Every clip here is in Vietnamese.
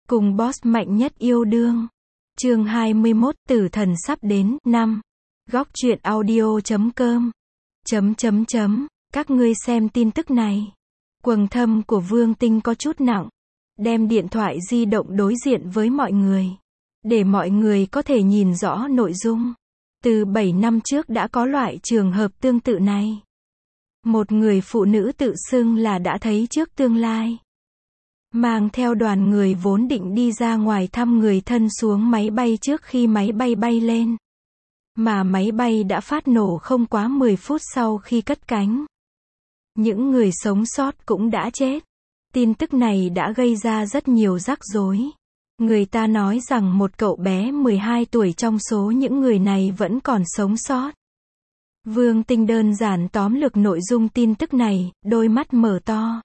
Cùng boss mạnh nhất yêu đương. Chương 21, tử thần sắp đến. 5. Góc truyện audio.com. Các ngươi xem tin tức này. Quầng thâm của Vương Tinh có chút nặng. Đem điện thoại di động đối diện với mọi người. Để mọi người có thể nhìn rõ nội dung. Từ 7 năm trước đã có loại trường hợp tương tự này. Một người phụ nữ tự xưng là đã thấy trước tương lai. Mang theo đoàn người vốn định đi ra ngoài thăm người thân xuống máy bay trước khi máy bay bay lên. Mà máy bay đã phát nổ không quá 10 phút sau khi cất cánh. Những người sống sót cũng đã chết. Tin tức này đã gây ra rất nhiều rắc rối. Người ta nói rằng một cậu bé 12 tuổi trong số những người này vẫn còn sống sót. Vương Tinh đơn giản tóm lược nội dung tin tức này, đôi mắt mở to.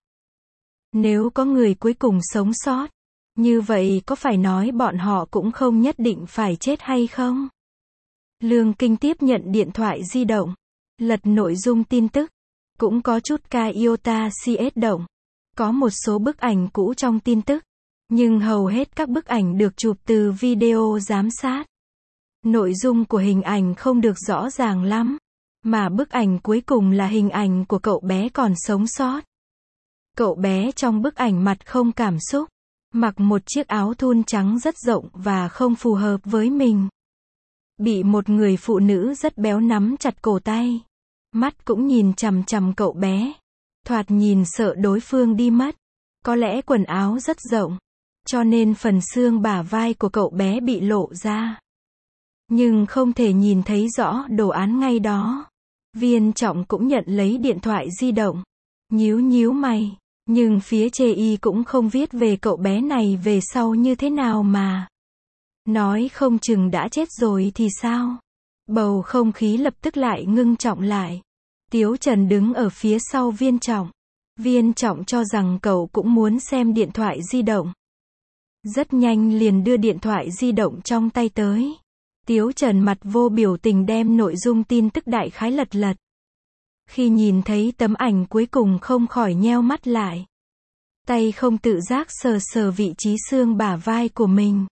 Nếu có người cuối cùng sống sót, như vậy có phải nói bọn họ cũng không nhất định phải chết hay không? Lương Kinh tiếp nhận điện thoại di động, lật nội dung tin tức, cũng có chút ca iota CS động. Có một số bức ảnh cũ trong tin tức, nhưng hầu hết các bức ảnh được chụp từ video giám sát. Nội dung của hình ảnh không được rõ ràng lắm, mà bức ảnh cuối cùng là hình ảnh của cậu bé còn sống sót. Cậu bé trong bức ảnh mặt không cảm xúc, mặc một chiếc áo thun trắng rất rộng và không phù hợp với mình. Bị một người phụ nữ rất béo nắm chặt cổ tay. Mắt cũng nhìn chằm chằm cậu bé. Thoạt nhìn sợ đối phương đi mất. Có lẽ quần áo rất rộng, cho nên phần xương bả vai của cậu bé bị lộ ra. Nhưng không thể nhìn thấy rõ đồ án ngay đó. Viên Trọng cũng nhận lấy điện thoại di động. Nhíu nhíu mày. Nhưng phía chê y cũng không viết về cậu bé này về sau như thế nào mà. Nói không chừng đã chết rồi thì sao? Bầu không khí lập tức lại ngưng trọng lại. Tiếu Trần đứng ở phía sau Viên Trọng. Viên Trọng cho rằng cậu cũng muốn xem điện thoại di động. Rất nhanh liền đưa điện thoại di động trong tay tới. Tiếu Trần mặt vô biểu tình đem nội dung tin tức đại khái lật lật. Khi nhìn thấy tấm ảnh cuối cùng không khỏi nheo mắt lại. Tay không tự giác sờ sờ vị trí xương bả vai của mình.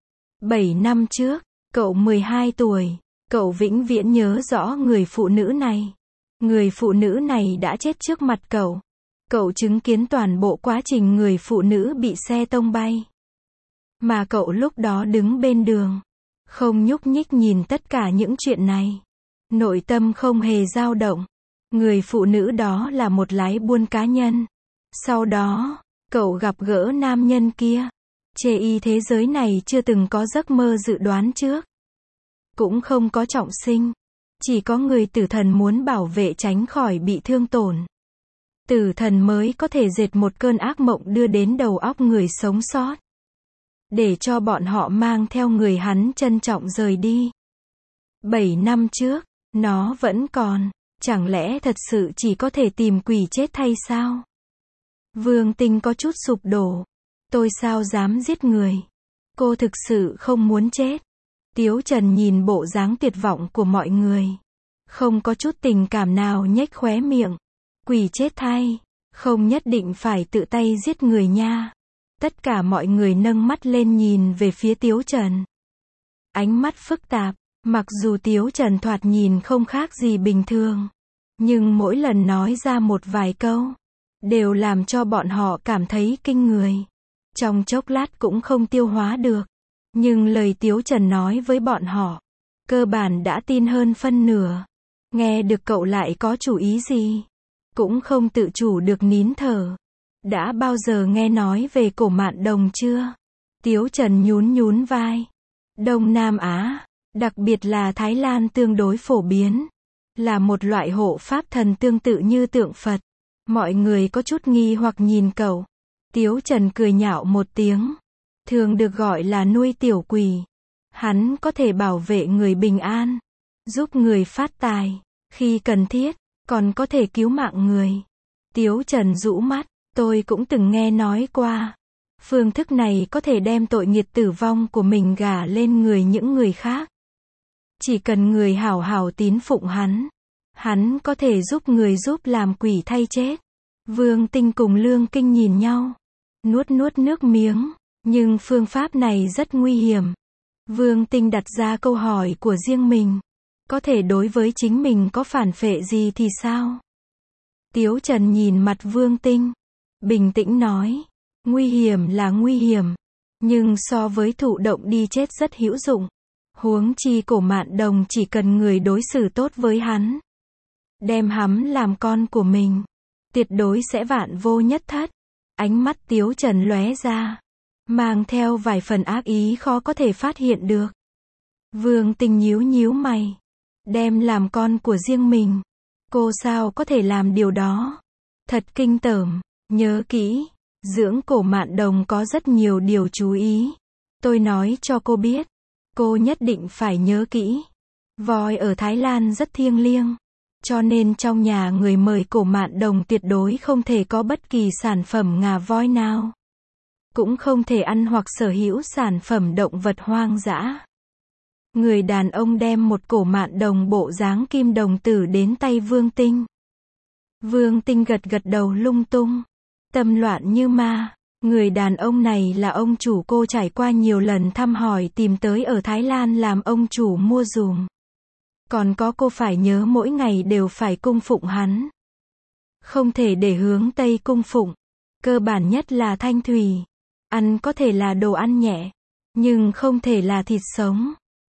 7 năm trước, cậu 12 tuổi, cậu vĩnh viễn nhớ rõ người phụ nữ này. Người phụ nữ này đã chết trước mặt cậu. Cậu chứng kiến toàn bộ quá trình người phụ nữ bị xe tông bay. Mà cậu lúc đó đứng bên đường, không nhúc nhích nhìn tất cả những chuyện này. Nội tâm không hề dao động. Người phụ nữ đó là một lái buôn cá nhân. Sau đó, cậu gặp gỡ nam nhân kia. Chê y thế giới này chưa từng có giấc mơ dự đoán trước. Cũng không có trọng sinh. Chỉ có người tử thần muốn bảo vệ tránh khỏi bị thương tổn. Tử thần mới có thể dệt một cơn ác mộng đưa đến đầu óc người sống sót. Để cho bọn họ mang theo người hắn trân trọng rời đi. 7 năm trước, nó vẫn còn. Chẳng lẽ thật sự chỉ có thể tìm quỷ chết thay sao? Vương Tinh có chút sụp đổ. Tôi sao dám giết người? Cô thực sự không muốn chết. Tiếu Trần nhìn bộ dáng tuyệt vọng của mọi người. Không có chút tình cảm nào nhếch khóe miệng. Quỷ chết thay. Không nhất định phải tự tay giết người nha. Tất cả mọi người nâng mắt lên nhìn về phía Tiếu Trần. Ánh mắt phức tạp. Mặc dù Tiếu Trần thoạt nhìn không khác gì bình thường. Nhưng mỗi lần nói ra một vài câu. Đều làm cho bọn họ cảm thấy kinh người. Trong chốc lát cũng không tiêu hóa được. Nhưng lời Tiếu Trần nói với bọn họ. Cơ bản đã tin hơn phân nửa. Nghe được cậu lại có chủ ý gì? Cũng không tự chủ được nín thở. Đã bao giờ nghe nói về cổ mạn đồng chưa? Tiếu Trần nhún nhún vai. Đông Nam Á, đặc biệt là Thái Lan tương đối phổ biến. Là một loại hộ pháp thần tương tự như tượng Phật. Mọi người có chút nghi hoặc nhìn cậu. Tiếu Trần cười nhạo một tiếng. Thường được gọi là nuôi tiểu quỷ. Hắn có thể bảo vệ người bình an. Giúp người phát tài. Khi cần thiết, còn có thể cứu mạng người. Tiếu Trần rũ mắt. Tôi cũng từng nghe nói qua. Phương thức này có thể đem tội nghiệt tử vong của mình gả lên người những người khác. Chỉ cần người hảo hảo tín phụng hắn có thể giúp người giúp làm quỷ thay chết. Vương Tinh cùng Lương Kinh nhìn nhau. Nuốt nuốt nước miếng. Nhưng phương pháp này rất nguy hiểm. Vương Tinh đặt ra câu hỏi của riêng mình. Có thể đối với chính mình có phản phệ gì thì sao? Tiếu Trần nhìn mặt Vương Tinh, bình tĩnh nói, nguy hiểm là nguy hiểm, nhưng so với thụ động đi chết rất hữu dụng. Huống chi Cổ Mạn Đồng chỉ cần người đối xử tốt với hắn, đem hắn làm con của mình, tuyệt đối sẽ vạn vô nhất thất. Ánh mắt Tiếu Trần lóe ra, mang theo vài phần ác ý khó có thể phát hiện được. Vương Tinh nhíu nhíu mày, đem làm con của riêng mình, cô sao có thể làm điều đó? Thật kinh tởm, nhớ kỹ, dưỡng Cổ Mạn Đồng có rất nhiều điều chú ý. Tôi nói cho cô biết, cô nhất định phải nhớ kỹ. Voi ở Thái Lan rất thiêng liêng, cho nên trong nhà người mời Cổ Mạn Đồng tuyệt đối không thể có bất kỳ sản phẩm ngà voi nào. Cũng không thể ăn hoặc sở hữu sản phẩm động vật hoang dã. Người đàn ông đem một Cổ Mạn Đồng bộ dáng kim đồng tử đến tay Vương Tinh. Vương Tinh gật gật đầu lung tung, tâm loạn như ma. Người đàn ông này là ông chủ cô trải qua nhiều lần thăm hỏi tìm tới ở Thái Lan làm ông chủ mua dùm. Còn có cô phải nhớ mỗi ngày đều phải cung phụng hắn. Không thể để hướng Tây cung phụng. Cơ bản nhất là thanh thủy. Ăn có thể là đồ ăn nhẹ, nhưng không thể là thịt sống.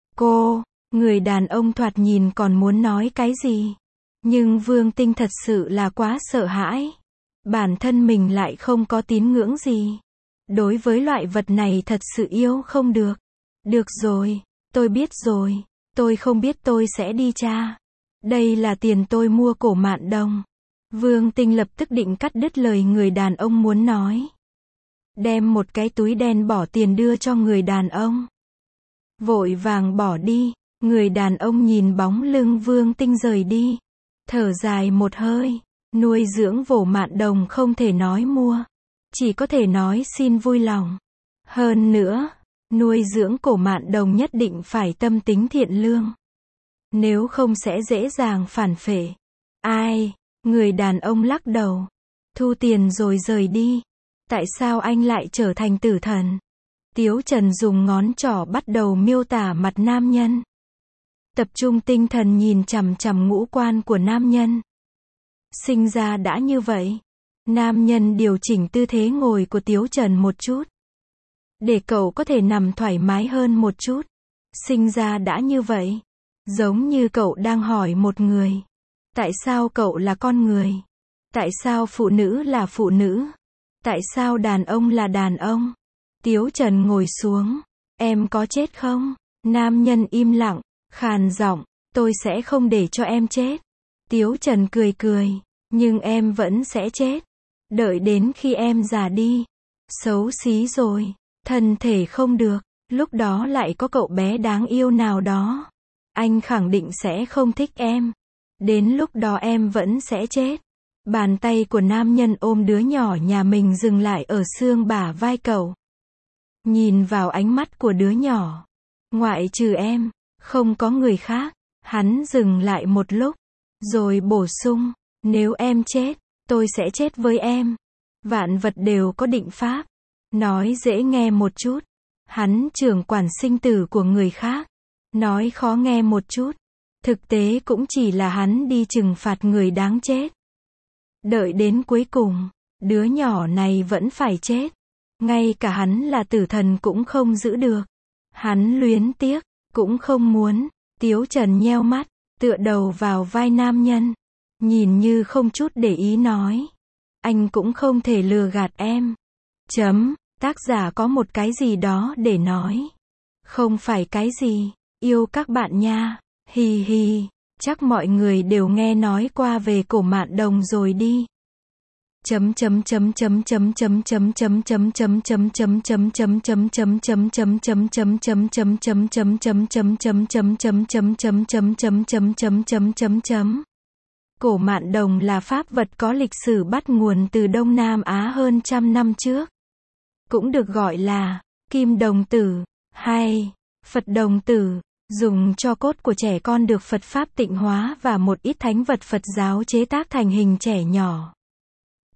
Người đàn ông thoạt nhìn còn muốn nói cái gì. Nhưng Vương Tinh thật sự là quá sợ hãi. Bản thân mình lại không có tín ngưỡng gì. Đối với loại vật này thật sự yêu không được. Được rồi, tôi biết rồi. Tôi không biết tôi sẽ đi tra. Đây là tiền tôi mua Cổ Mạn Đồng. Vương Tinh lập tức định cắt đứt lời người đàn ông muốn nói. Đem một cái túi đen bỏ tiền đưa cho người đàn ông. Vội vàng bỏ đi. Người đàn ông nhìn bóng lưng Vương Tinh rời đi, thở dài một hơi. Nuôi dưỡng Cổ Mạn Đồng không thể nói mua, chỉ có thể nói xin vui lòng. Hơn nữa, nuôi dưỡng Cổ Mạn Đồng nhất định phải tâm tính thiện lương, nếu không sẽ dễ dàng phản phệ. Ai? Người đàn ông lắc đầu, thu tiền rồi rời đi. Tại sao anh lại trở thành tử thần? Tiếu Trần dùng ngón trỏ bắt đầu miêu tả mặt nam nhân. Tập trung tinh thần nhìn chằm chằm ngũ quan của nam nhân. Sinh ra đã như vậy. Nam nhân điều chỉnh tư thế ngồi của Tiếu Trần một chút, để cậu có thể nằm thoải mái hơn một chút. Sinh ra đã như vậy. Giống như cậu đang hỏi một người. Tại sao cậu là con người? Tại sao phụ nữ là phụ nữ? Tại sao đàn ông là đàn ông? Tiếu Trần ngồi xuống. Em có chết không? Nam nhân im lặng, khàn giọng. Tôi sẽ không để cho em chết. Tiếu Trần cười cười. Nhưng em vẫn sẽ chết. Đợi đến khi em già đi, xấu xí rồi, thân thể không được, lúc đó lại có cậu bé đáng yêu nào đó. Anh khẳng định sẽ không thích em. Đến lúc đó em vẫn sẽ chết. Bàn tay của nam nhân ôm đứa nhỏ nhà mình dừng lại ở xương bả vai cậu. Nhìn vào ánh mắt của đứa nhỏ. Ngoại trừ em, không có người khác. Hắn dừng lại một lúc, rồi bổ sung, nếu em chết, tôi sẽ chết với em. Vạn vật đều có định pháp. Nói dễ nghe một chút, hắn trưởng quản sinh tử của người khác. Nói khó nghe một chút, thực tế cũng chỉ là hắn đi trừng phạt người đáng chết. Đợi đến cuối cùng, đứa nhỏ này vẫn phải chết. Ngay cả hắn là tử thần cũng không giữ được. Hắn luyến tiếc, cũng không muốn. Tiếu Trần nheo mắt, tựa đầu vào vai nam nhân. Nhìn như không chút để ý nói. Anh cũng không thể lừa gạt em. Tác giả có một cái gì đó để nói. Không phải cái gì. Yêu các bạn nha. Hì hì. Chắc mọi người đều nghe nói qua về Cổ Mạn Đồng rồi đi. Cổ Mạn Đồng là pháp vật có lịch sử bắt nguồn từ Đông Nam Á hơn trăm năm trước. Cũng được gọi là kim đồng tử hay Phật đồng tử, dùng cho cốt của trẻ con được Phật Pháp tịnh hóa và một ít thánh vật Phật giáo chế tác thành hình trẻ nhỏ.